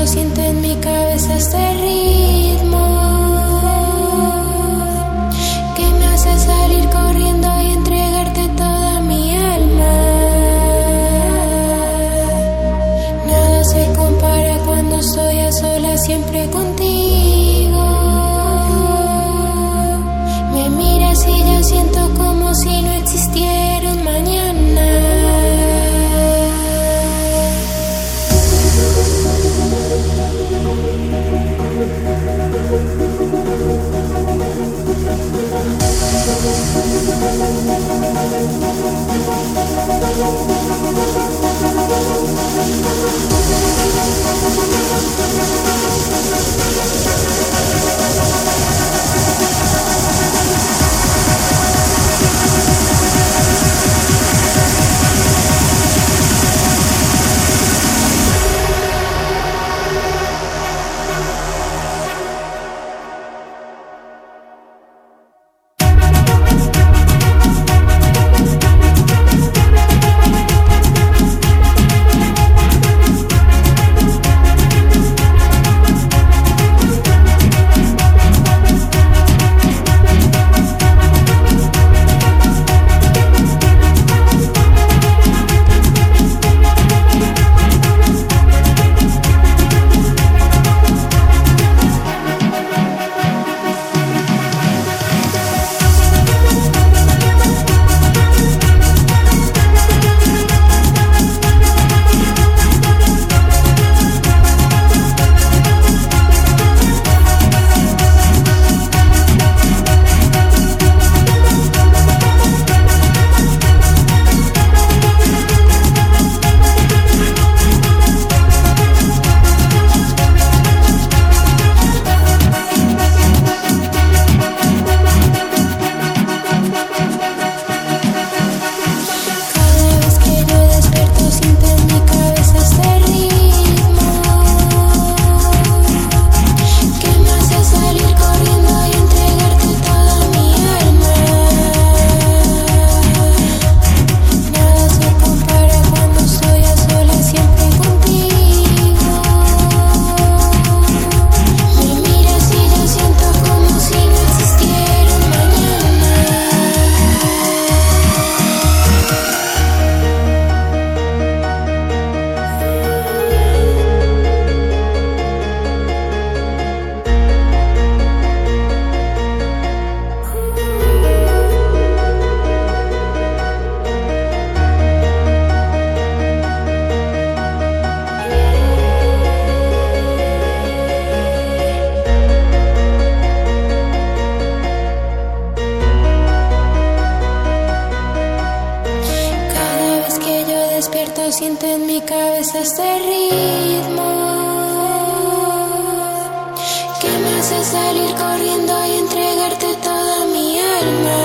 siento en mi cabeza este ritmo que me hace salir corriendo y entregarte toda mi alma. Nada se compara cuando estoy a solas siempre contigo. Me miras y yo siento como si no existiera un mañana. Siento en mi cabeza este ritmo que me hace salir corriendo y entregarte toda mi alma.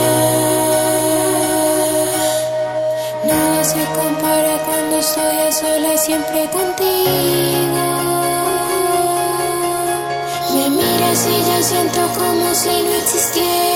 Nada se compara cuando estoy a solas siempre contigo. Me miras y yo siento como si no existiera